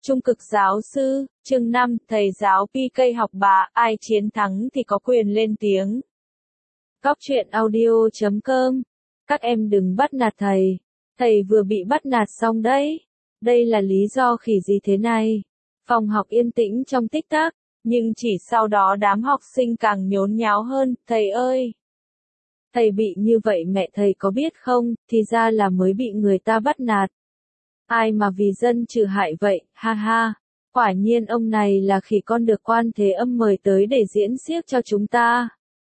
Trung cực giáo sư, chương 5, thầy giáo PK học bá, ai chiến thắng thì có quyền lên tiếng. Góc truyện audio.com. Các em đừng bắt nạt thầy. Thầy vừa bị bắt nạt xong đấy. Đây là lý do khỉ gì thế này? Phòng học yên tĩnh trong tích tắc, nhưng chỉ sau đó đám học sinh càng nhốn nháo hơn. Thầy ơi! Thầy bị như vậy mẹ thầy có biết không, thì ra là mới bị người ta bắt nạt. Ai mà vì dân trừ hại vậy, ha ha. Quả nhiên ông này là khỉ con được Quan Thế Âm mời tới để diễn xiếc cho chúng ta.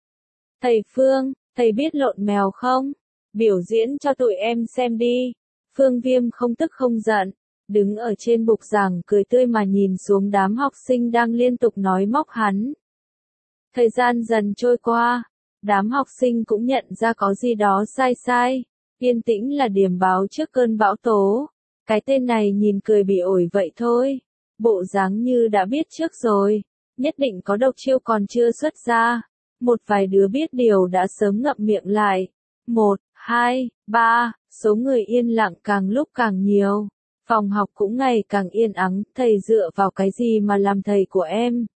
Thầy Phương, thầy biết lộn mèo không? Biểu diễn cho tụi em xem đi. Phương Viêm không tức không giận, đứng ở trên bục giảng cười tươi mà nhìn xuống đám học sinh đang liên tục nói móc hắn. Thời gian dần trôi qua, đám học sinh cũng nhận ra có gì đó sai sai. Yên tĩnh là điểm báo trước cơn bão tố. Cái tên này nhìn cười bị ổi vậy thôi. Bộ dáng như đã biết trước rồi. Nhất định có độc chiêu còn chưa xuất ra. Một vài đứa biết điều đã sớm ngậm miệng lại. 1, 2, 3, số người yên lặng càng lúc càng nhiều. Phòng học cũng ngày càng yên ắng. Thầy dựa vào cái gì mà làm thầy của em?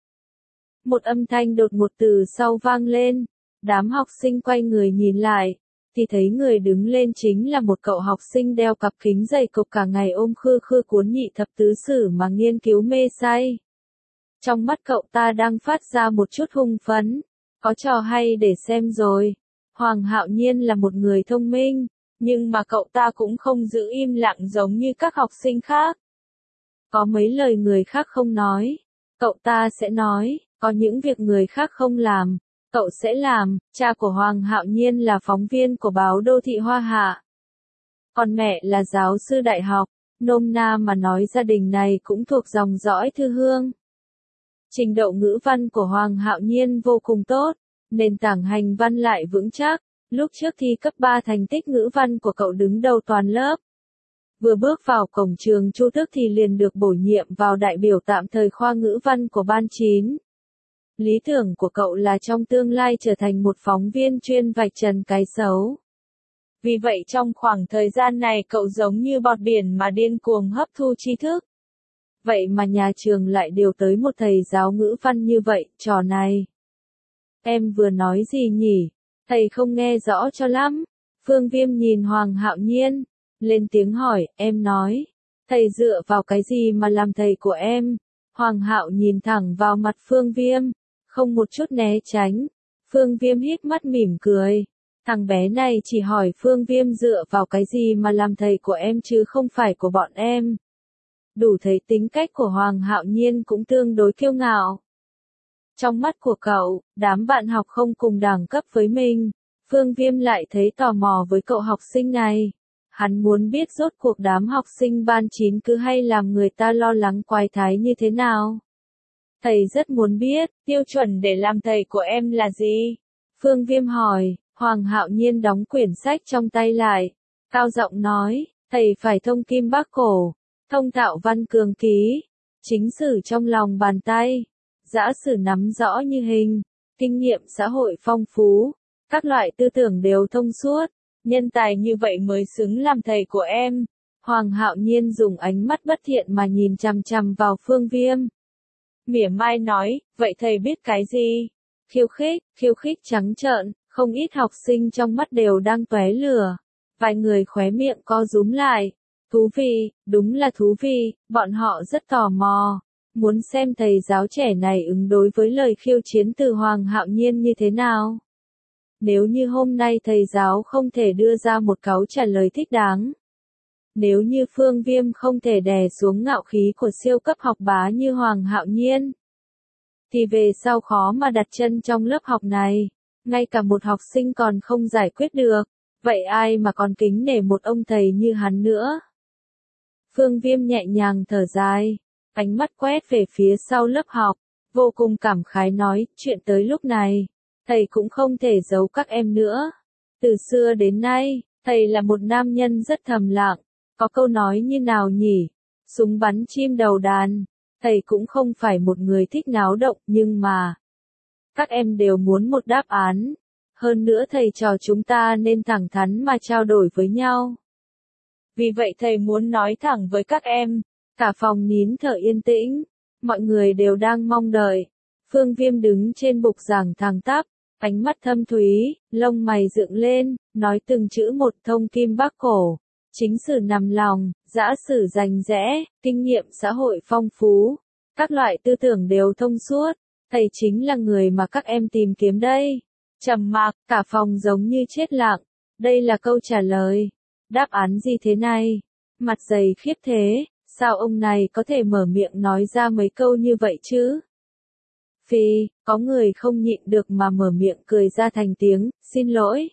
Một âm thanh đột ngột từ sau vang lên. Đám học sinh quay người nhìn lại. Thì thấy người đứng lên chính là một cậu học sinh đeo cặp kính dày cộp cả ngày ôm khư khư cuốn nhị thập tứ sử mà nghiên cứu mê say. Trong mắt cậu ta đang phát ra một chút hung phấn. Có trò hay để xem rồi. Hoàng Hạo Nhiên là một người thông minh, nhưng mà cậu ta cũng không giữ im lặng giống như các học sinh khác. Có mấy lời người khác không nói, cậu ta sẽ nói, có những việc người khác không làm, cậu sẽ làm. Cha của Hoàng Hạo Nhiên là phóng viên của báo Đô thị Hoa Hạ. Còn mẹ là giáo sư đại học, nôm na mà nói gia đình này cũng thuộc dòng dõi Thư Hương. Trình độ ngữ văn của Hoàng Hạo Nhiên vô cùng tốt, nền tảng hành văn lại vững chắc. Lúc trước thi cấp 3 thành tích ngữ văn của cậu đứng đầu toàn lớp. Vừa bước vào cổng trường Chu Tước thì liền được bổ nhiệm vào đại biểu tạm thời khoa ngữ văn của ban 9. Lý tưởng của cậu là trong tương lai trở thành một phóng viên chuyên vạch trần cái xấu. Vì vậy trong khoảng thời gian này cậu giống như bọt biển mà điên cuồng hấp thu tri thức. Vậy mà nhà trường lại điều tới một thầy giáo ngữ văn như vậy, trò này. Em vừa nói gì nhỉ? Thầy không nghe rõ cho lắm. Phương Viêm nhìn Hoàng Hạo Nhiên, lên tiếng hỏi, em nói. Thầy dựa vào cái gì mà làm thầy của em? Hoàng Hạo nhìn thẳng vào mặt Phương Viêm, không một chút né tránh. Phương Viêm hít mắt mỉm cười. Thằng bé này chỉ hỏi Phương Viêm dựa vào cái gì mà làm thầy của em chứ không phải của bọn em. Đủ thấy tính cách của Hoàng Hạo Nhiên cũng tương đối kiêu ngạo. Trong mắt của cậu, đám bạn học không cùng đẳng cấp với mình. Phương Viêm lại thấy tò mò với cậu học sinh này. Hắn muốn biết rốt cuộc đám học sinh ban 9 cứ hay làm người ta lo lắng quái thái như thế nào. Thầy rất muốn biết, tiêu chuẩn để làm thầy của em là gì? Phương Viêm hỏi. Hoàng Hạo Nhiên đóng quyển sách trong tay lại. Cao giọng nói, thầy phải thông kim bác cổ, thông thạo văn cường ký, chính sử trong lòng bàn tay, dã sử nắm rõ như hình, kinh nghiệm xã hội phong phú, các loại tư tưởng đều thông suốt, nhân tài như vậy mới xứng làm thầy của em. Hoàng Hạo Nhiên dùng ánh mắt bất thiện mà nhìn chằm chằm vào Phương Viêm. Mỉa mai nói, vậy thầy biết cái gì? Khiêu khích trắng trợn, không ít học sinh trong mắt đều đang tóe lửa. Vài người khóe miệng co rúm lại. Thú vị, đúng là thú vị, bọn họ rất tò mò. Muốn xem thầy giáo trẻ này ứng đối với lời khiêu chiến từ Hoàng Hạo Nhiên như thế nào. Nếu như hôm nay thầy giáo không thể đưa ra một câu trả lời thích đáng. Nếu như Phương Viêm không thể đè xuống ngạo khí của siêu cấp học bá như Hoàng Hạo Nhiên. Thì về sau khó mà đặt chân trong lớp học này. Ngay cả một học sinh còn không giải quyết được. Vậy ai mà còn kính nể một ông thầy như hắn nữa. Phương Viêm nhẹ nhàng thở dài. Ánh mắt quét về phía sau lớp học. Vô cùng cảm khái nói, chuyện tới lúc này. Thầy cũng không thể giấu các em nữa. Từ xưa đến nay, thầy là một nam nhân rất thầm lặng. Có câu nói như nào nhỉ? Súng bắn chim đầu đàn. Thầy cũng không phải một người thích náo động nhưng mà. Các em đều muốn một đáp án. Hơn nữa thầy trò chúng ta nên thẳng thắn mà trao đổi với nhau. Vì vậy thầy muốn nói thẳng với các em. Cả phòng nín thở yên tĩnh, mọi người đều đang mong đợi. Phương Viêm đứng trên bục giảng thẳng tắp, ánh mắt thâm thúy, lông mày dựng lên, nói từng chữ một thông kim bắc cổ. Chính sử nằm lòng, dã sử rành rẽ, kinh nghiệm xã hội phong phú, các loại tư tưởng đều thông suốt. Thầy chính là người mà các em tìm kiếm đây. Trầm mặc, cả phòng giống như chết lặng. Đây là câu trả lời. Đáp án gì thế này? Mặt dày khiếp thế, sao ông này có thể mở miệng nói ra mấy câu như vậy chứ? Phi, có người không nhịn được mà mở miệng cười ra thành tiếng, xin lỗi.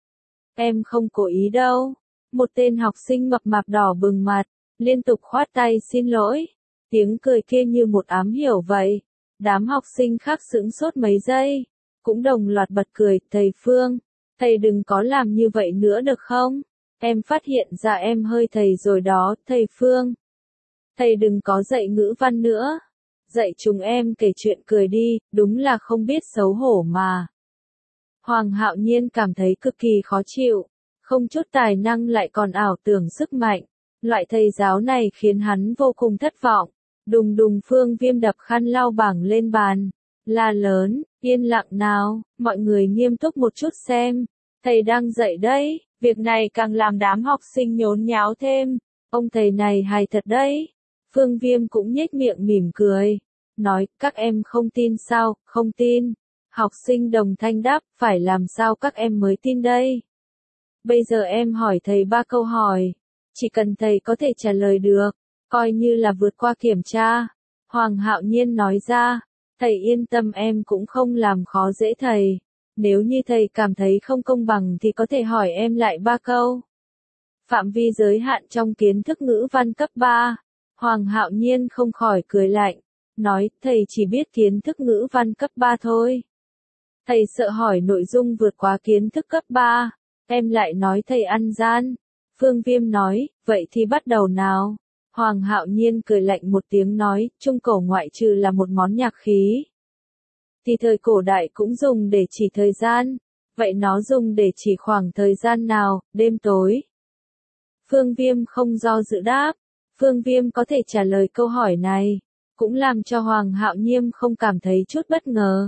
Em không cố ý đâu. Một tên học sinh mập mạp đỏ bừng mặt, liên tục khoát tay xin lỗi. Tiếng cười kia như một ám hiểu vậy. Đám học sinh khác sững sốt mấy giây, cũng đồng loạt bật cười, thầy Phương, thầy đừng có làm như vậy nữa được không? Em phát hiện ra em hơi thầy rồi đó, thầy Phương. Thầy đừng có dạy ngữ văn nữa. Dạy chúng em kể chuyện cười đi, đúng là không biết xấu hổ mà. Hoàng Hạo Nhiên cảm thấy cực kỳ khó chịu, không chút tài năng lại còn ảo tưởng sức mạnh. Loại thầy giáo này khiến hắn vô cùng thất vọng. Đùng đùng Phương Viêm đập khăn lau bảng lên bàn, la lớn, yên lặng nào, mọi người nghiêm túc một chút xem, thầy đang dạy đấy, việc này càng làm đám học sinh nhốn nháo thêm, ông thầy này hài thật đấy. Phương Viêm cũng nhếch miệng mỉm cười, nói, các em không tin sao, không tin. Học sinh đồng thanh đáp, phải làm sao các em mới tin đây. Bây giờ em hỏi thầy 3 câu hỏi, chỉ cần thầy có thể trả lời được, coi như là vượt qua kiểm tra. Hoàng Hạo Nhiên nói ra, thầy yên tâm em cũng không làm khó dễ thầy. Nếu như thầy cảm thấy không công bằng thì có thể hỏi em lại 3 câu. Phạm vi giới hạn trong kiến thức ngữ văn cấp 3. Hoàng Hạo Nhiên không khỏi cười lạnh, nói thầy chỉ biết kiến thức ngữ văn cấp 3 thôi. Thầy sợ hỏi nội dung vượt quá kiến thức cấp 3, em lại nói thầy ăn gian. Phương Viêm nói, vậy thì bắt đầu nào. Hoàng Hạo Nhiên cười lạnh một tiếng nói, trung cổ ngoại trừ là một món nhạc khí, thì thời cổ đại cũng dùng để chỉ thời gian. Vậy nó dùng để chỉ khoảng thời gian nào, đêm tối? Phương Viêm không do dự đáp. Phương Viêm có thể trả lời câu hỏi này, cũng làm cho Hoàng Hạo Nhiên không cảm thấy chút bất ngờ.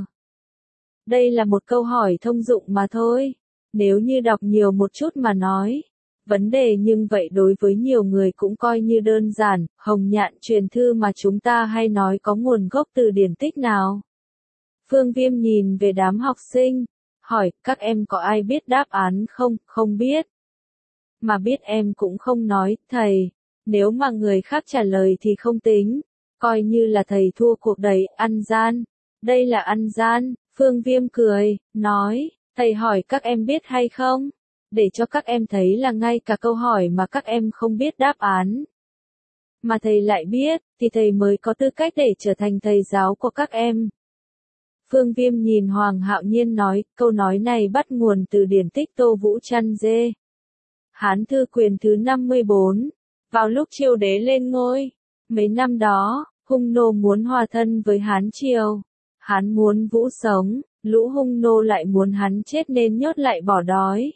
Đây là một câu hỏi thông dụng mà thôi. Nếu như đọc nhiều một chút mà nói vấn đề nhưng vậy đối với nhiều người cũng coi như đơn giản. Hồng Nhạn truyền thư mà chúng ta hay nói có nguồn gốc từ điển tích nào? Phương Viêm nhìn về đám học sinh, hỏi, các em có ai biết đáp án không? Không biết. Mà biết em cũng không nói, thầy. Nếu mà người khác trả lời thì không tính, coi như là thầy thua cuộc đấy, ăn gian. Đây là ăn gian. Phương Viêm cười, nói, thầy hỏi các em biết hay không? Để cho các em thấy là ngay cả câu hỏi mà các em không biết đáp án, mà thầy lại biết, thì thầy mới có tư cách để trở thành thầy giáo của các em. Phương Viêm nhìn Hoàng Hạo Nhiên nói, câu nói này bắt nguồn từ điển tích Tô Vũ Chăn Dê. Hán Thư Quyền thứ 54. Vào lúc Chiêu Đế lên ngôi, mấy năm đó, Hung nô muốn hòa thân với Hán Triều. Hán muốn Vũ sống, lũ Hung nô lại muốn hắn chết nên nhốt lại bỏ đói.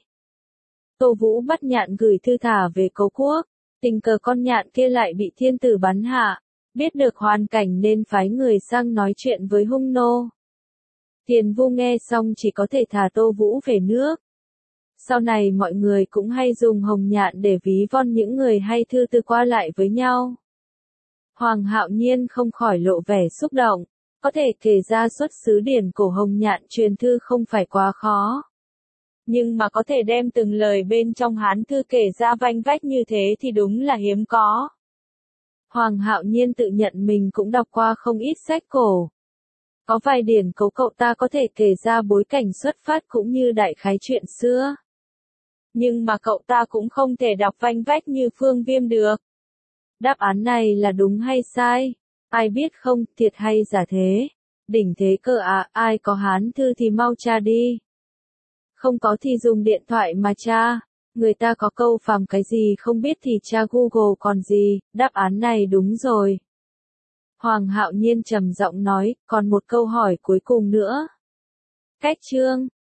Tô Vũ bắt nhạn gửi thư thả về Cố Quốc, tình cờ con nhạn kia lại bị thiên tử bắn hạ, biết được hoàn cảnh nên phái người sang nói chuyện với Hung nô. Tiền Vu nghe xong chỉ có thể thả Tô Vũ về nước. Sau này mọi người cũng hay dùng hồng nhạn để ví von những người hay thư từ qua lại với nhau. Hoàng Hạo Nhiên không khỏi lộ vẻ xúc động, có thể kể ra xuất xứ điển cổ hồng nhạn truyền thư không phải quá khó. Nhưng mà có thể đem từng lời bên trong Hán Thư kể ra vanh vách như thế thì đúng là hiếm có. Hoàng Hạo Nhiên tự nhận mình cũng đọc qua không ít sách cổ. Có vài điển cố cậu ta có thể kể ra bối cảnh xuất phát cũng như đại khái chuyện xưa. Nhưng mà cậu ta cũng không thể đọc vanh vách như Phương Viêm được. Đáp án này là đúng hay sai? Ai biết không, thiệt hay giả thế? Đỉnh thế cơ à, ai có Hán Thư thì mau tra đi. Không có thì dùng điện thoại mà tra. Người ta có câu phàm cái gì không biết thì tra Google còn gì, đáp án này đúng rồi. Hoàng Hạo Nhiên trầm giọng nói, còn một câu hỏi cuối cùng nữa. Cách chương